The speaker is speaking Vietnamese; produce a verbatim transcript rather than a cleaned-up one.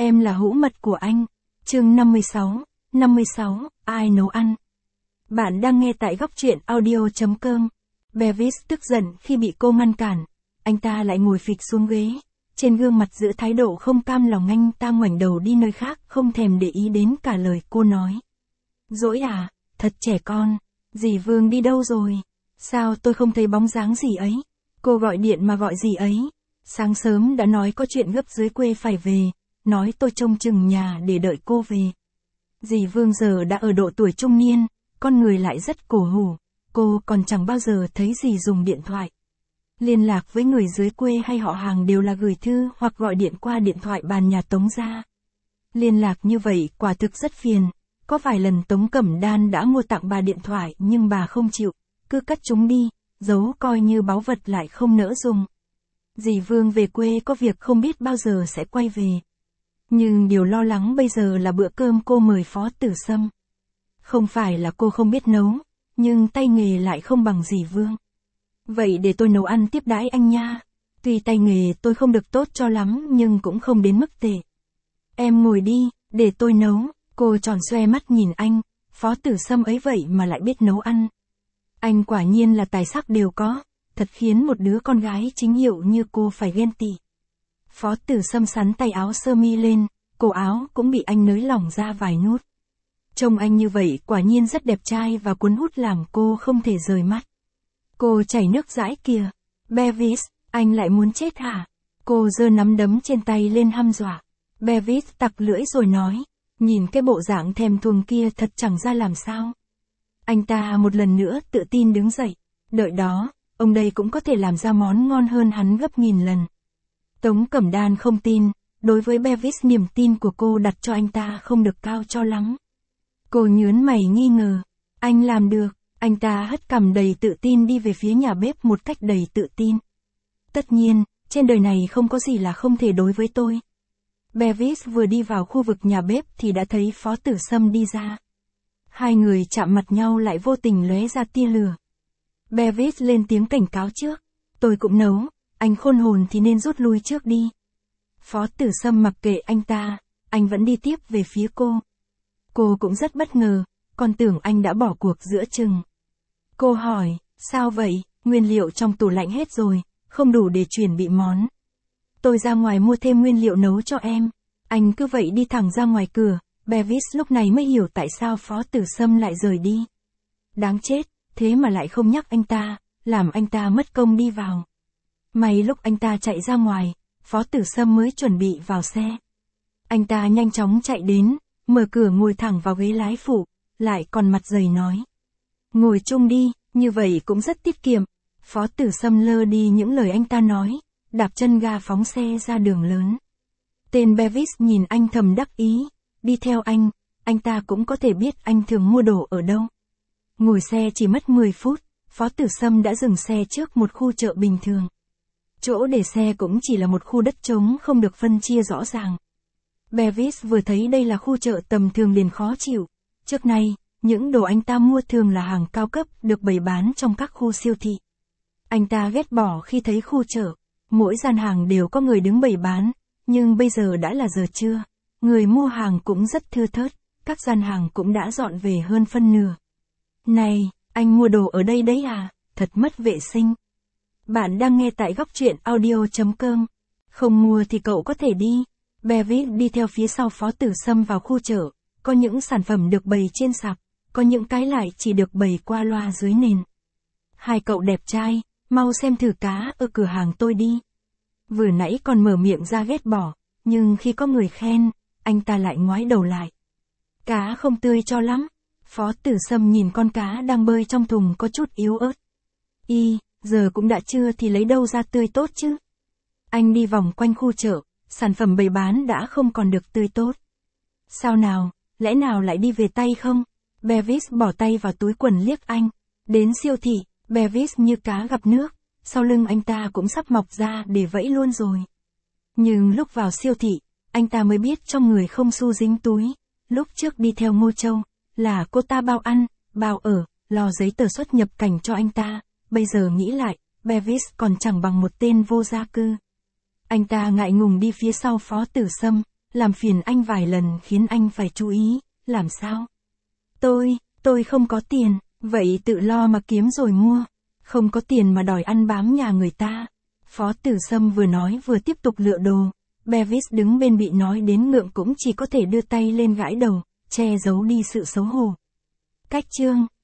Em là hũ mật của anh. Chương năm mươi sáu, năm mươi sáu, ai nấu ăn? Bạn đang nghe tại góc truyện audio.com. Bevis tức giận khi bị cô ngăn cản. Anh ta lại ngồi phịch xuống ghế. Trên gương mặt giữ thái độ không cam lòng, anh ta ngoảnh đầu đi nơi khác, không thèm để ý đến cả lời cô nói. Dỗi à, thật trẻ con. Dì Vương đi đâu rồi? Sao tôi không thấy bóng dáng dì ấy? Cô gọi điện mà gọi dì ấy. Sáng sớm đã nói có chuyện gấp dưới quê phải về. Nói tôi trông chừng nhà để đợi cô về. Dì Vương giờ đã ở độ tuổi trung niên, con người lại rất cổ hủ. Cô còn chẳng bao giờ thấy dì dùng điện thoại. Liên lạc với người dưới quê hay họ hàng đều là gửi thư hoặc gọi điện qua điện thoại bàn nhà Tống gia. Liên lạc như vậy quả thực rất phiền. Có vài lần Tống Cẩm Đan đã mua tặng bà điện thoại nhưng bà không chịu, cứ cắt chúng đi, giấu coi như báu vật lại không nỡ dùng. Dì Vương về quê có việc không biết bao giờ sẽ quay về. Nhưng điều lo lắng bây giờ là bữa cơm cô mời Phó Tử Sâm. Không phải là cô không biết nấu, nhưng tay nghề lại không bằng dì Vương. Vậy để tôi nấu ăn tiếp đãi anh nha. Tuy tay nghề tôi không được tốt cho lắm nhưng cũng không đến mức tệ. Em ngồi đi, để tôi nấu. Cô tròn xoe mắt nhìn anh, Phó Tử Sâm ấy vậy mà lại biết nấu ăn. Anh quả nhiên là tài sắc đều có, thật khiến một đứa con gái chính hiệu như cô phải ghen tị. Phó Tử Sâm sắn tay áo sơ mi lên, cổ áo cũng bị anh nới lỏng ra vài nút. Trông anh như vậy quả nhiên rất đẹp trai và cuốn hút làm cô không thể rời mắt. Cô chảy nước dãi kìa. Bevis, anh lại muốn chết hả? Cô giơ nắm đấm trên tay lên hăm dọa. Bevis tặc lưỡi rồi nói, nhìn cái bộ dạng thèm thuồng kia thật chẳng ra làm sao. Anh ta một lần nữa tự tin đứng dậy. Đợi đó, ông đây cũng có thể làm ra món ngon hơn hắn gấp nghìn lần. Tống Cẩm Đan không tin, đối với Bevis niềm tin của cô đặt cho anh ta không được cao cho lắm. Cô nhớn mày nghi ngờ. Anh làm được. Anh ta hất cằm đầy tự tin đi về phía nhà bếp một cách đầy tự tin. Tất nhiên, trên đời này không có gì là không thể đối với tôi. Bevis vừa đi vào khu vực nhà bếp thì đã thấy Phó Tử Sâm đi ra. Hai người chạm mặt nhau lại vô tình lóe ra tia lửa. Bevis lên tiếng cảnh cáo trước. Tôi cũng nấu, anh khôn hồn thì nên rút lui trước đi. Phó Tử Sâm mặc kệ anh ta, anh vẫn đi tiếp về phía cô. Cô cũng rất bất ngờ, còn tưởng anh đã bỏ cuộc giữa chừng. Cô hỏi, sao vậy, nguyên liệu trong tủ lạnh hết rồi, không đủ để chuẩn bị món. Tôi ra ngoài mua thêm nguyên liệu nấu cho em. Anh cứ vậy đi thẳng ra ngoài cửa. Bevis lúc này mới hiểu tại sao Phó Tử Sâm lại rời đi. Đáng chết, thế mà lại không nhắc anh ta, làm anh ta mất công đi vào. May lúc anh ta chạy ra ngoài, Phó Tử Sâm mới chuẩn bị vào xe. Anh ta nhanh chóng chạy đến, mở cửa ngồi thẳng vào ghế lái phụ, lại còn mặt dày nói. Ngồi chung đi, như vậy cũng rất tiết kiệm. Phó Tử Sâm lơ đi những lời anh ta nói, đạp chân ga phóng xe ra đường lớn. Tên Bevis nhìn anh thầm đắc ý, đi theo anh, anh ta cũng có thể biết anh thường mua đồ ở đâu. Ngồi xe chỉ mất mười phút, Phó Tử Sâm đã dừng xe trước một khu chợ bình thường. Chỗ để xe cũng chỉ là một khu đất trống không được phân chia rõ ràng. Bevis vừa thấy đây là khu chợ tầm thường liền khó chịu. Trước nay, những đồ anh ta mua thường là hàng cao cấp được bày bán trong các khu siêu thị. Anh ta ghét bỏ khi thấy khu chợ, mỗi gian hàng đều có người đứng bày bán, nhưng bây giờ đã là giờ trưa, người mua hàng cũng rất thưa thớt, các gian hàng cũng đã dọn về hơn phân nửa. Này, anh mua đồ ở đây đấy à, thật mất vệ sinh. Bạn đang nghe tại góc truyện audio.com. Không mua thì cậu có thể đi. Bevis đi theo phía sau Phó Tử Sâm vào khu chợ, có những sản phẩm được bày trên sạp, có những cái lại chỉ được bày qua loa dưới nền. Hai cậu đẹp trai, mau xem thử cá ở cửa hàng tôi đi. Vừa nãy còn mở miệng ra ghét bỏ, nhưng khi có người khen, anh ta lại ngoái đầu lại. Cá không tươi cho lắm. Phó Tử Sâm nhìn con cá đang bơi trong thùng có chút yếu ớt. Y, giờ cũng đã trưa thì lấy đâu ra tươi tốt chứ. Anh đi vòng quanh khu chợ, sản phẩm bày bán đã không còn được tươi tốt. Sao nào, lẽ nào lại đi về tay không? Bevis bỏ tay vào túi quần liếc anh. Đến siêu thị, Bevis như cá gặp nước, sau lưng anh ta cũng sắp mọc ra để vẫy luôn rồi. Nhưng lúc vào siêu thị, anh ta mới biết trong người không xu dính túi. Lúc trước đi theo Ngô Châu, là cô ta bao ăn, bao ở, lo giấy tờ xuất nhập cảnh cho anh ta. Bây giờ nghĩ lại, Bevis còn chẳng bằng một tên vô gia cư. Anh ta ngại ngùng đi phía sau Phó Tử Sâm, làm phiền anh vài lần khiến anh phải chú ý, làm sao? Tôi, tôi không có tiền, vậy tự lo mà kiếm rồi mua. Không có tiền mà đòi ăn bám nhà người ta. Phó Tử Sâm vừa nói vừa tiếp tục lựa đồ. Bevis đứng bên bị nói đến ngượng cũng chỉ có thể đưa tay lên gãi đầu, che giấu đi sự xấu hổ. Cách chương